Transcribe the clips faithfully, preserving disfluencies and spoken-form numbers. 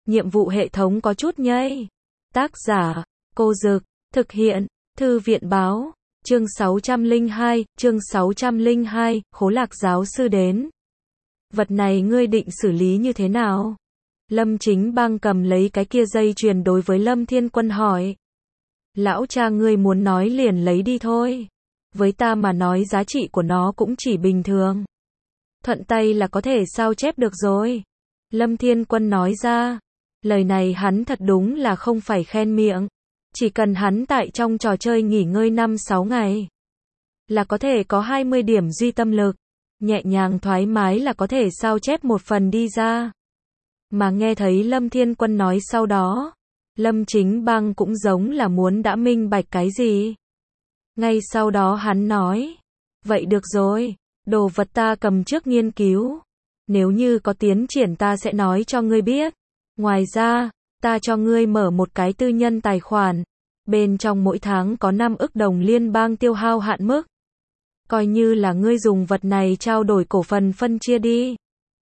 nhiệm vụ hệ thống có chút nhây. Tác giả, Cô Dực, thực hiện, Thư viện Báo, chương sáu trăm lẻ hai, chương sáu trăm lẻ hai, Khố Lạc giáo sư đến. Vật này ngươi định xử lý như thế nào? Lâm Chính Bang cầm lấy cái kia dây chuyền đối với Lâm Thiên Quân hỏi. Lão cha ngươi muốn nói liền lấy đi thôi. Với ta mà nói giá trị của nó cũng chỉ bình thường. Thuận tay là có thể sao chép được rồi. Lâm Thiên Quân nói ra. Lời này hắn thật đúng là không phải khen miệng. Chỉ cần hắn tại trong trò chơi nghỉ ngơi năm sáu ngày. Là có thể có hai mươi điểm duy tâm lực. Nhẹ nhàng thoải mái là có thể sao chép một phần đi ra. Mà nghe thấy Lâm Thiên Quân nói sau đó. Lâm Chính Bang cũng giống là muốn đã minh bạch cái gì. Ngay sau đó hắn nói. Vậy được rồi. Đồ vật ta cầm trước nghiên cứu. Nếu như có tiến triển ta sẽ nói cho ngươi biết. Ngoài ra, ta cho ngươi mở một cái tư nhân tài khoản. Bên trong mỗi tháng có năm ức đồng liên bang tiêu hao hạn mức. Coi như là ngươi dùng vật này trao đổi cổ phần phân chia đi.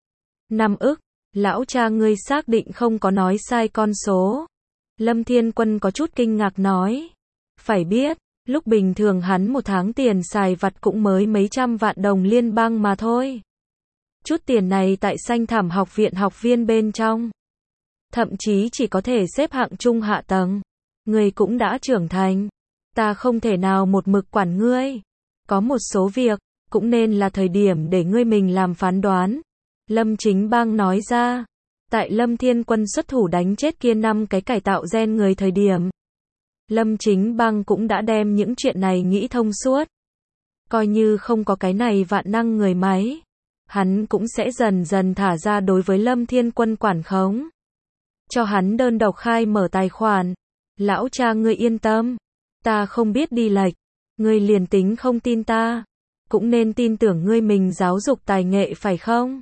năm ức, lão cha ngươi xác định không có nói sai con số. Lâm Thiên Quân có chút kinh ngạc nói. Phải biết, lúc bình thường hắn một tháng tiền xài vặt cũng mới mấy trăm vạn đồng liên bang mà thôi. Chút tiền này tại Xanh Thảm học viện học viên bên trong. Thậm chí chỉ có thể xếp hạng trung hạ tầng. Ngươi cũng đã trưởng thành. Ta không thể nào một mực quản ngươi. Có một số việc, cũng nên là thời điểm để ngươi mình làm phán đoán. Lâm Chính Bang nói ra. Tại Lâm Thiên Quân xuất thủ đánh chết kia năm cái cải tạo gen người thời điểm. Lâm Chính Bang cũng đã đem những chuyện này nghĩ thông suốt. Coi như không có cái này vạn năng người máy. Hắn cũng sẽ dần dần thả ra đối với Lâm Thiên Quân quản khống. Cho hắn đơn độc khai mở tài khoản. Lão cha ngươi yên tâm. Ta không biết đi lệch. Ngươi liền tính không tin ta. Cũng nên tin tưởng ngươi mình giáo dục tài nghệ phải không?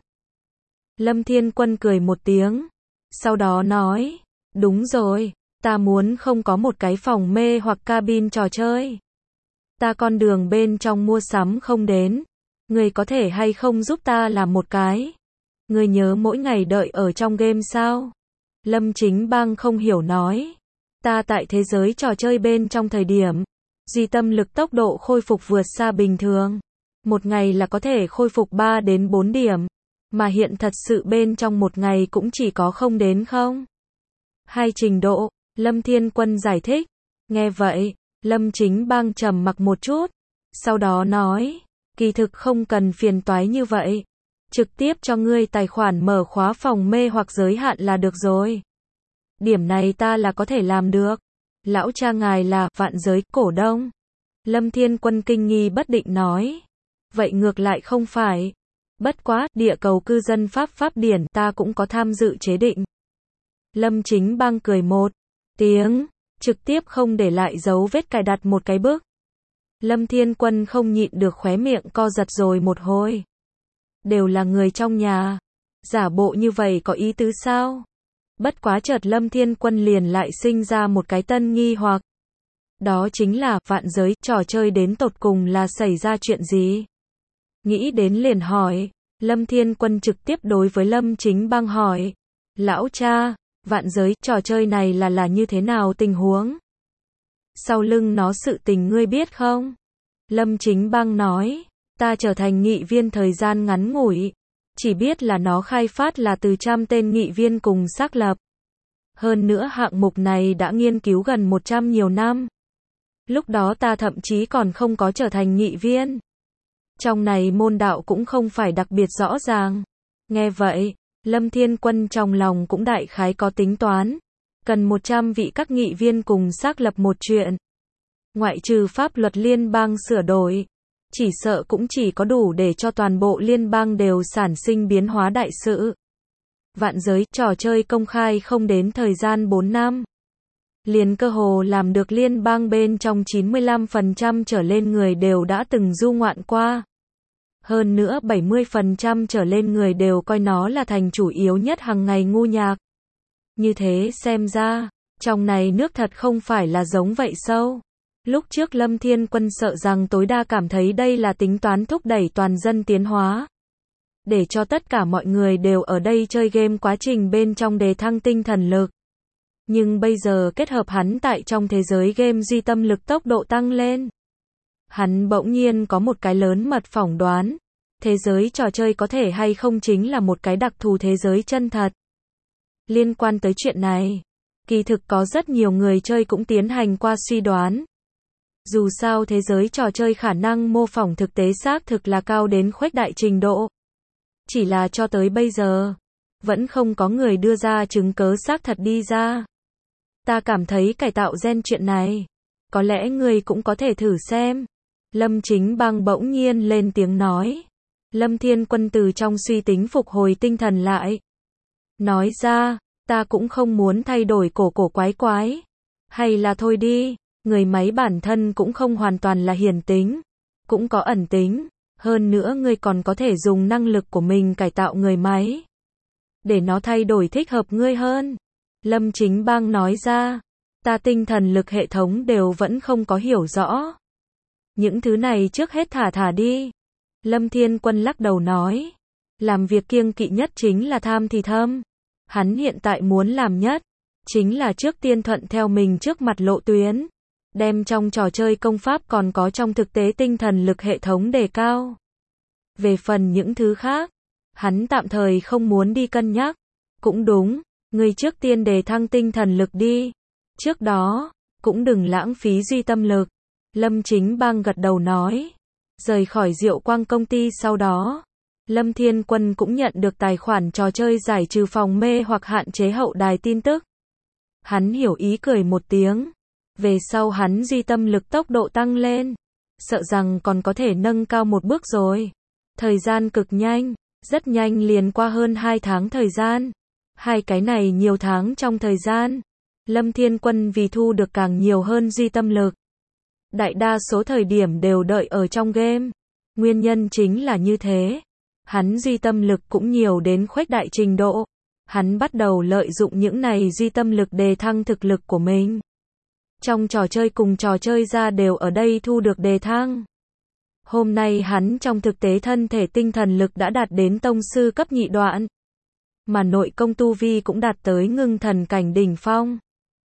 Lâm Thiên Quân cười một tiếng. Sau đó nói. Đúng rồi. Ta muốn không có một cái phòng mê hoặc cabin trò chơi. Ta con đường bên trong mua sắm không đến. Ngươi có thể hay không giúp ta làm một cái? Ngươi nhớ mỗi ngày đợi ở trong game sao? Lâm Chính Bang không hiểu nói. Ta tại thế giới trò chơi bên trong thời điểm. Duy tâm lực tốc độ khôi phục vượt xa bình thường. Một ngày là có thể khôi phục ba đến bốn điểm. Mà hiện thật sự bên trong một ngày cũng chỉ có không đến không. Hai trình độ. Lâm Thiên Quân giải thích. Nghe vậy, Lâm Chính Bang trầm mặc một chút. Sau đó nói. Kỳ thực không cần phiền toái như vậy. Trực tiếp cho ngươi tài khoản mở khóa phòng mê hoặc giới hạn là được rồi. Điểm này ta là có thể làm được. Lão cha ngài là vạn giới cổ đông. Lâm Thiên Quân kinh nghi bất định nói. Vậy ngược lại không phải. Bất quá, địa cầu cư dân Pháp Pháp điển ta cũng có tham dự chế định. Lâm Chính Bang cười một tiếng. Trực tiếp không để lại dấu vết cài đặt một cái bước. Lâm Thiên Quân không nhịn được khóe miệng co giật rồi một hồi. Đều là người trong nhà. Giả bộ như vậy có ý tứ sao? Bất quá chợt Lâm Thiên Quân liền lại sinh ra một cái tân nghi hoặc. Đó chính là vạn giới trò chơi đến tột cùng là xảy ra chuyện gì? Nghĩ đến liền hỏi. Lâm Thiên Quân trực tiếp đối với Lâm Chính Bang hỏi. Lão cha, vạn giới trò chơi này là là như thế nào tình huống? Sau lưng nó sự tình ngươi biết không? Lâm Chính Bang nói. Ta trở thành nghị viên thời gian ngắn ngủi. Chỉ biết là nó khai phát là từ trăm tên nghị viên cùng xác lập. Hơn nữa hạng mục này đã nghiên cứu gần một trăm nhiều năm. Lúc đó ta thậm chí còn không có trở thành nghị viên. Trong này môn đạo cũng không phải đặc biệt rõ ràng. Nghe vậy, Lâm Thiên Quân trong lòng cũng đại khái có tính toán. Cần một trăm vị các nghị viên cùng xác lập một chuyện. Ngoại trừ pháp luật liên bang sửa đổi. Chỉ sợ cũng chỉ có đủ để cho toàn bộ liên bang đều sản sinh biến hóa đại sự. Vạn giới trò chơi công khai không đến thời gian bốn năm. Liền cơ hồ làm được liên bang bên trong chín mươi lăm phần trăm trở lên người đều đã từng du ngoạn qua. Hơn nữa bảy mươi phần trăm trở lên người đều coi nó là thành chủ yếu nhất hàng ngày ngu nhạc. Như thế xem ra, trong này nước thật không phải là giống vậy sâu. Lúc trước Lâm Thiên Quân sợ rằng tối đa cảm thấy đây là tính toán thúc đẩy toàn dân tiến hóa. để cho tất cả mọi người đều ở đây chơi game quá trình bên trong đề thăng tinh thần lực. Nhưng bây giờ kết hợp hắn tại trong thế giới game duy tâm lực tốc độ tăng lên. Hắn bỗng nhiên có một cái lớn mật phỏng đoán. Thế giới trò chơi có thể hay không chính là một cái đặc thù thế giới chân thật. Liên quan tới chuyện này, kỳ thực có rất nhiều người chơi cũng tiến hành qua suy đoán. Dù sao thế giới trò chơi khả năng mô phỏng thực tế xác thực là cao đến khuếch đại trình độ. Chỉ là cho tới bây giờ, vẫn không có người đưa ra chứng cớ xác thật đi ra. Ta cảm thấy cải tạo gen chuyện này, có lẽ người cũng có thể thử xem. Lâm Chính Bang bỗng nhiên lên tiếng nói. Lâm Thiên Quân từ trong suy tính phục hồi tinh thần lại. Nói ra, ta cũng không muốn thay đổi cổ cổ quái quái. Hay là thôi đi, người máy bản thân cũng không hoàn toàn là hiển tính, cũng có ẩn tính. Hơn nữa ngươi còn có thể dùng năng lực của mình cải tạo người máy, để nó thay đổi thích hợp ngươi hơn. Lâm Chính Bang nói ra, ta tinh thần lực hệ thống đều vẫn không có hiểu rõ. Những thứ này trước hết thả thả đi. Lâm Thiên Quân lắc đầu nói, làm việc kiêng kỵ nhất chính là tham thì thâm. Hắn hiện tại muốn làm nhất, chính là trước tiên thuận theo mình trước mặt lộ tuyến. Đem trong trò chơi công pháp còn có trong thực tế tinh thần lực hệ thống đề cao. Về phần những thứ khác, hắn tạm thời không muốn đi cân nhắc. Cũng đúng, ngươi trước tiên đề thăng tinh thần lực đi. Trước đó, cũng đừng lãng phí duy tâm lực. Lâm Chính Bang gật đầu nói. Rời khỏi Diệu Quang công ty sau đó, Lâm Thiên Quân cũng nhận được tài khoản trò chơi giải trừ phòng mê hoặc hạn chế hậu đài tin tức. Hắn hiểu ý cười một tiếng. Về sau hắn duy tâm lực tốc độ tăng lên, sợ rằng còn có thể nâng cao một bước rồi. Thời gian cực nhanh, rất nhanh liền qua hơn hai tháng thời gian. Hai cái này nhiều tháng trong thời gian, Lâm Thiên Quân vì thu được càng nhiều hơn duy tâm lực. Đại đa số thời điểm đều đợi ở trong game. Nguyên nhân chính là như thế. Hắn duy tâm lực cũng nhiều đến khuếch đại trình độ. Hắn bắt đầu lợi dụng những này duy tâm lực đề thăng thực lực của mình. Trong trò chơi cùng trò chơi ra đều ở đây thu được đề thăng. Hôm nay hắn trong thực tế thân thể tinh thần lực đã đạt đến tông sư cấp nhị đoạn. Mà nội công tu vi cũng đạt tới ngưng thần cảnh đỉnh phong.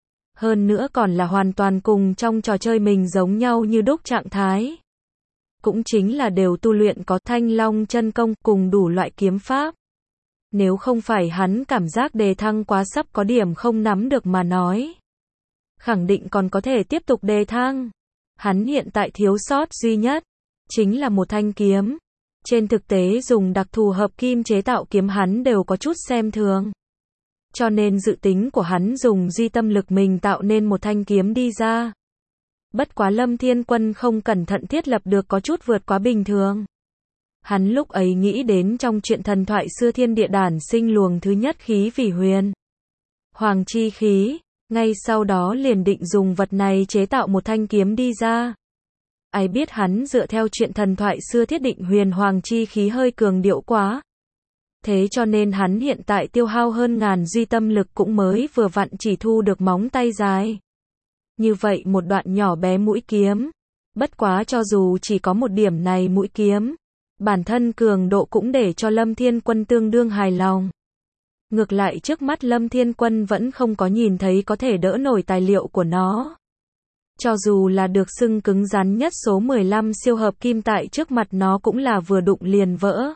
Hơn nữa còn là hoàn toàn cùng trong trò chơi mình giống nhau như đúc trạng thái. Cũng chính là đều tu luyện có Thanh Long chân công cùng đủ loại kiếm pháp. Nếu không phải hắn cảm giác đề thăng quá sắp có điểm không nắm được mà nói, khẳng định còn có thể tiếp tục đề thăng. Hắn hiện tại thiếu sót duy nhất, chính là một thanh kiếm. Trên thực tế dùng đặc thù hợp kim chế tạo kiếm hắn đều có chút xem thường. Cho nên dự tính của hắn dùng duy tâm lực mình tạo nên một thanh kiếm đi ra. Bất quá Lâm Thiên Quân không cẩn thận thiết lập được có chút vượt quá bình thường. Hắn lúc ấy nghĩ đến trong chuyện thần thoại xưa thiên địa đản sinh luồng thứ nhất khí vì huyền hoàng chi khí, ngay sau đó liền định dùng vật này chế tạo một thanh kiếm đi ra. Ai biết hắn dựa theo chuyện thần thoại xưa thiết định huyền hoàng chi khí hơi cường điệu quá. Thế cho nên hắn hiện tại tiêu hao hơn ngàn duy tâm lực cũng mới vừa vặn chỉ thu được móng tay dài. Như vậy một đoạn nhỏ bé mũi kiếm. Bất quá cho dù chỉ có một điểm này mũi kiếm, bản thân cường độ cũng để cho Lâm Thiên Quân tương đương hài lòng. Ngược lại trước mắt Lâm Thiên Quân vẫn không có nhìn thấy có thể đỡ nổi tài liệu của nó. Cho dù là được xưng cứng rắn nhất số mười lăm siêu hợp kim tại trước mặt nó cũng là vừa đụng liền vỡ.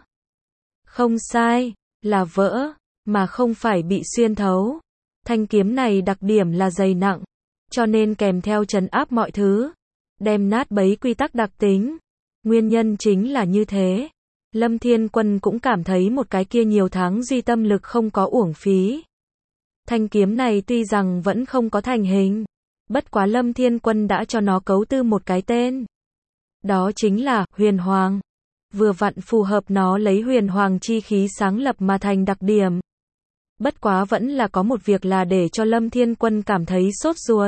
Không sai, là vỡ, mà không phải bị xuyên thấu. Thanh kiếm này đặc điểm là dày nặng, cho nên kèm theo trấn áp mọi thứ, đem nát bấy quy tắc đặc tính. Nguyên nhân chính là như thế. Lâm Thiên Quân cũng cảm thấy một cái kia nhiều tháng duy tâm lực không có uổng phí. Thanh kiếm này tuy rằng vẫn không có thành hình, bất quá Lâm Thiên Quân đã cho nó cấu tư một cái tên. Đó chính là Huyền Hoàng. Vừa vặn phù hợp nó lấy huyền hoàng chi khí sáng lập mà thành đặc điểm. Bất quá vẫn là có một việc là để cho Lâm Thiên Quân cảm thấy sốt ruột.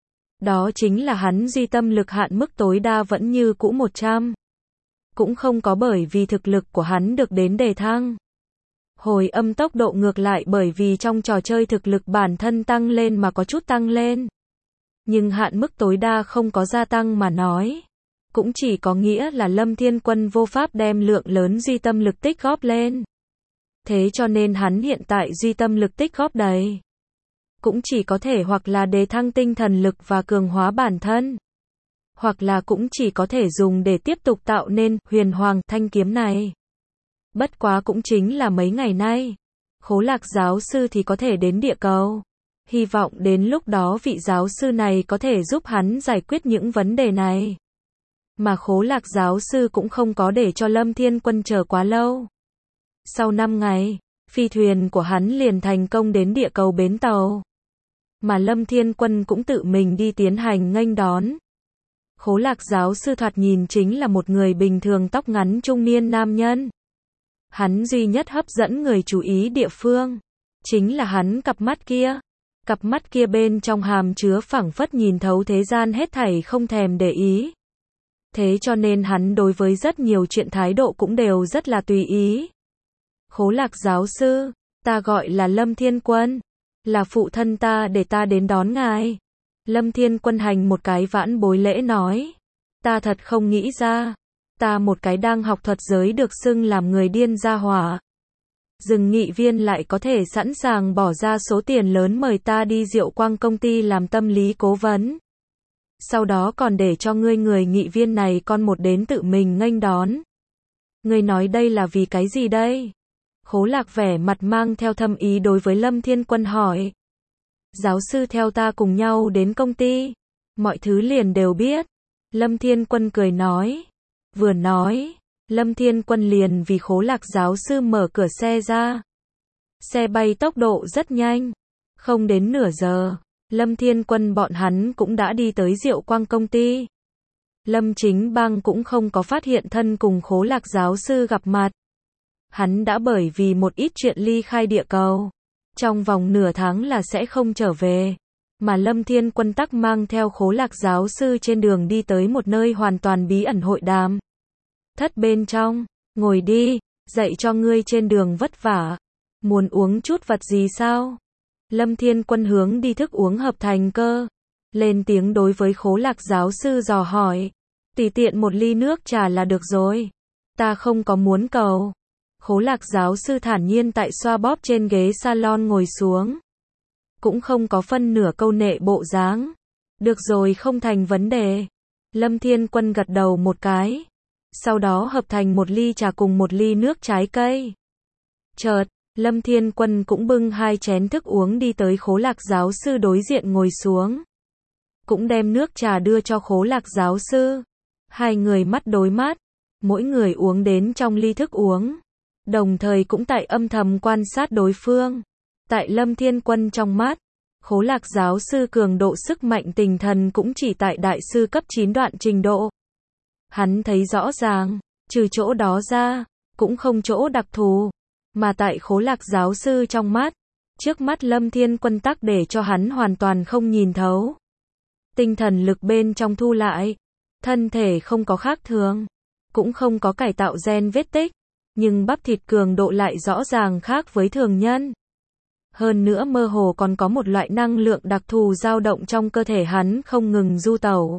Đó chính là hắn duy tâm lực hạn mức tối đa vẫn như cũ một trăm. Cũng không có bởi vì thực lực của hắn được đến đề thăng. Hồi âm tốc độ ngược lại bởi vì trong trò chơi thực lực bản thân tăng lên mà có chút tăng lên. Nhưng hạn mức tối đa không có gia tăng mà nói. cũng chỉ có nghĩa là Lâm Thiên Quân vô pháp đem lượng lớn duy tâm lực tích góp lên. Thế cho nên hắn hiện tại duy tâm lực tích góp đầy. Cũng chỉ có thể hoặc là đề thăng tinh thần lực và cường hóa bản thân. Hoặc là cũng chỉ có thể dùng để tiếp tục tạo nên huyền hoàng thanh kiếm này. Bất quá cũng chính là mấy ngày nay. Khố Lạc giáo sư thì có thể đến địa cầu. Hy vọng đến lúc đó vị giáo sư này có thể giúp hắn giải quyết những vấn đề này. Mà Khố Lạc giáo sư cũng không có để cho Lâm Thiên Quân chờ quá lâu. Sau năm ngày, phi thuyền của hắn liền thành công đến địa cầu bến tàu. Mà Lâm Thiên Quân cũng tự mình đi tiến hành nghênh đón. Khố Lạc giáo sư thoạt nhìn chính là một người bình thường tóc ngắn trung niên nam nhân. Hắn duy nhất hấp dẫn người chú ý địa phương, chính là hắn cặp mắt kia. Cặp mắt kia bên trong hàm chứa phảng phất nhìn thấu thế gian hết thảy không thèm để ý. Thế cho nên hắn đối với rất nhiều chuyện thái độ cũng đều rất là tùy ý. Khố Lạc giáo sư, ta gọi là Lâm Thiên Quân, là phụ thân ta để ta đến đón ngài. Lâm Thiên Quân hành một cái vãn bối lễ nói, ta thật không nghĩ ra, ta một cái đang học thuật giới được xưng làm người điên ra hỏa. Rừng nghị viên lại có thể sẵn sàng bỏ ra số tiền lớn mời ta đi Diệu Quang công ty làm tâm lý cố vấn. Sau đó còn để cho ngươi người nghị viên này con một đến tự mình nghênh đón. Ngươi nói đây là vì cái gì đây? Khố Lạc vẻ mặt mang theo thâm ý đối với Lâm Thiên Quân hỏi. Giáo sư theo ta cùng nhau đến công ty. Mọi thứ liền đều biết. Lâm Thiên Quân cười nói. Vừa nói, Lâm Thiên Quân liền vì Khố Lạc giáo sư mở cửa xe ra. Xe bay tốc độ rất nhanh. Không đến nửa giờ, Lâm Thiên Quân bọn hắn cũng đã đi tới Diệu Quang công ty. Lâm Chính Bang cũng không có phát hiện thân cùng Khố Lạc giáo sư gặp mặt. Hắn đã bởi vì một ít chuyện ly khai địa cầu. Trong vòng nửa tháng là sẽ không trở về. Mà Lâm Thiên Quân tắc mang theo Khố Lạc giáo sư trên đường đi tới một nơi hoàn toàn bí ẩn hội đàm. Thất bên trong, ngồi đi, dạy cho ngươi trên đường vất vả. Muốn uống chút vật gì sao? Lâm Thiên Quân hướng đi thức uống hợp thành cơ. Lên tiếng đối với Khố Lạc giáo sư dò hỏi. Tùy tiện một ly nước trà là được rồi. Ta không có muốn cầu. Khố Lạc giáo sư thản nhiên tại xoa bóp trên ghế salon ngồi xuống. Cũng không có phân nửa câu nệ bộ dáng. Được rồi, không thành vấn đề. Lâm Thiên Quân gật đầu một cái. Sau đó hợp thành một ly trà cùng một ly nước trái cây. Chợt, Lâm Thiên Quân cũng bưng hai chén thức uống đi tới Khố Lạc giáo sư đối diện ngồi xuống. Cũng đem nước trà đưa cho Khố Lạc giáo sư. Hai người mắt đối mắt, mỗi người uống đến trong ly thức uống. Đồng thời cũng tại âm thầm quan sát đối phương. Tại Lâm Thiên Quân trong mắt, Khố Lạc giáo sư cường độ sức mạnh tinh thần cũng chỉ tại đại sư cấp chín đoạn trình độ. Hắn thấy rõ ràng, trừ chỗ đó ra, cũng không chỗ đặc thù. Mà tại Khố Lạc giáo sư trong mắt, trước mắt Lâm Thiên Quân tắc để cho hắn hoàn toàn không nhìn thấu. Tinh thần lực bên trong thu lại, thân thể không có khác thường, cũng không có cải tạo gen vết tích, nhưng bắp thịt cường độ lại rõ ràng khác với thường nhân. Hơn nữa mơ hồ còn có một loại năng lượng đặc thù dao động trong cơ thể hắn không ngừng du tẩu.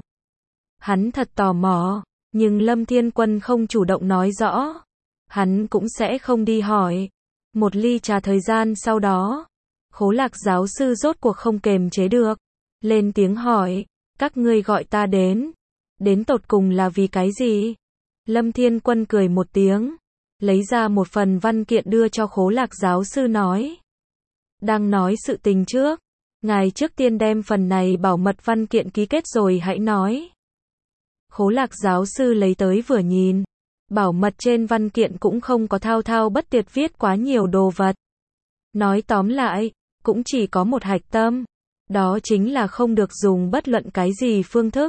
Hắn thật tò mò, nhưng Lâm Thiên Quân không chủ động nói rõ. Hắn cũng sẽ không đi hỏi. Một ly trà thời gian sau đó, Khố Lạc giáo sư rốt cuộc không kềm chế được. Lên tiếng hỏi, các ngươi gọi ta đến. Đến tột cùng là vì cái gì? Lâm Thiên Quân cười một tiếng, lấy ra một phần văn kiện đưa cho Khố Lạc giáo sư nói. Đang nói sự tình trước, ngài trước tiên đem phần này bảo mật văn kiện ký kết rồi hãy nói. Khố Lạc giáo sư lấy tới vừa nhìn, bảo mật trên văn kiện cũng không có thao thao bất tuyệt viết quá nhiều đồ vật. Nói tóm lại, cũng chỉ có một hạch tâm, đó chính là không được dùng bất luận cái gì phương thức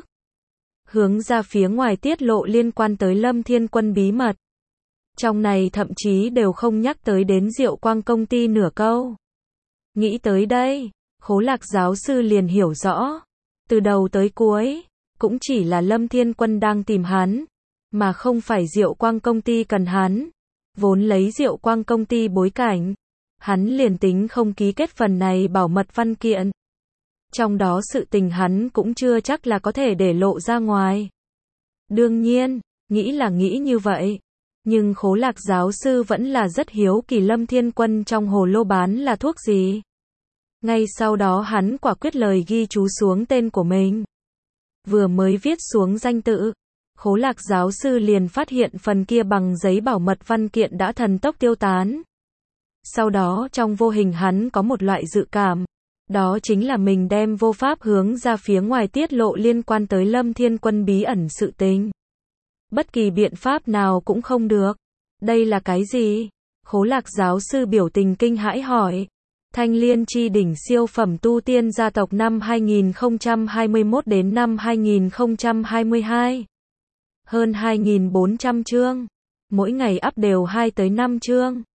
hướng ra phía ngoài tiết lộ liên quan tới Lâm Thiên Quân bí mật. Trong này thậm chí đều không nhắc tới đến Diệu Quang công ty nửa câu. Nghĩ tới đây, Khố Lạc giáo sư liền hiểu rõ. Từ đầu tới cuối, cũng chỉ là Lâm Thiên Quân đang tìm hắn, mà không phải Diệu Quang công ty cần hắn. Vốn lấy Diệu Quang công ty bối cảnh, hắn liền tính không ký kết phần này bảo mật văn kiện. Trong đó sự tình hắn cũng chưa chắc là có thể để lộ ra ngoài. Đương nhiên, nghĩ là nghĩ như vậy. Nhưng Khố Lạc giáo sư vẫn là rất hiếu kỳ Lâm Thiên Quân trong hồ lô bán là thuốc gì. Ngay sau đó hắn quả quyết lời ghi chú xuống tên của mình. Vừa mới viết xuống danh tự, Khố Lạc giáo sư liền phát hiện phần kia bằng giấy bảo mật văn kiện đã thần tốc tiêu tán. Sau đó trong vô hình hắn có một loại dự cảm. Đó chính là mình đem vô pháp hướng ra phía ngoài tiết lộ liên quan tới Lâm Thiên Quân bí ẩn sự tình. Bất kỳ biện pháp nào cũng không được. Đây là cái gì? Khố Lạc giáo sư biểu tình kinh hãi hỏi. Thanh Liên chi đỉnh siêu phẩm tu tiên gia tộc năm hai nghìn không trăm hai mươi mốt đến năm hai nghìn không trăm hai mươi hai. Hơn hai nghìn bốn trăm chương. Mỗi ngày up đều hai tới năm chương.